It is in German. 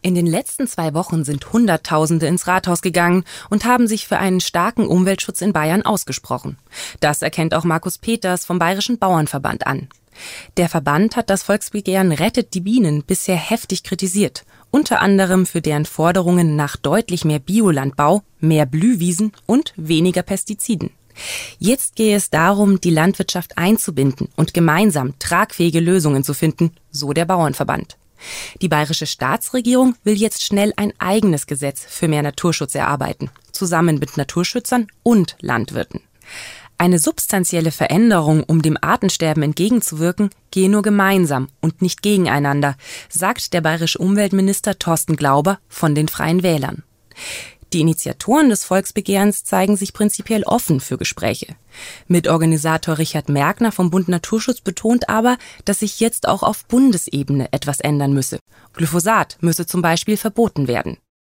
In den letzten 2 Wochen sind Hunderttausende ins Rathaus gegangen und haben sich für einen starken Umweltschutz in Bayern ausgesprochen. Das erkennt auch Markus Peters vom Bayerischen Bauernverband an. Der Verband hat das Volksbegehren Rettet die Bienen bisher heftig kritisiert, unter anderem für deren Forderungen nach deutlich mehr Biolandbau, mehr Blühwiesen und weniger Pestiziden. Jetzt gehe es darum, die Landwirtschaft einzubinden und gemeinsam tragfähige Lösungen zu finden, so der Bauernverband. Die bayerische Staatsregierung will jetzt schnell ein eigenes Gesetz für mehr Naturschutz erarbeiten, zusammen mit Naturschützern und Landwirten. Eine substanzielle Veränderung, um dem Artensterben entgegenzuwirken, gehe nur gemeinsam und nicht gegeneinander, sagt der bayerische Umweltminister Thorsten Glauber von den Freien Wählern. Die Initiatoren des Volksbegehrens zeigen sich prinzipiell offen für Gespräche. Mitorganisator Richard Merkner vom Bund Naturschutz betont aber, dass sich jetzt auch auf Bundesebene etwas ändern müsse. Glyphosat müsse zum Beispiel verboten werden.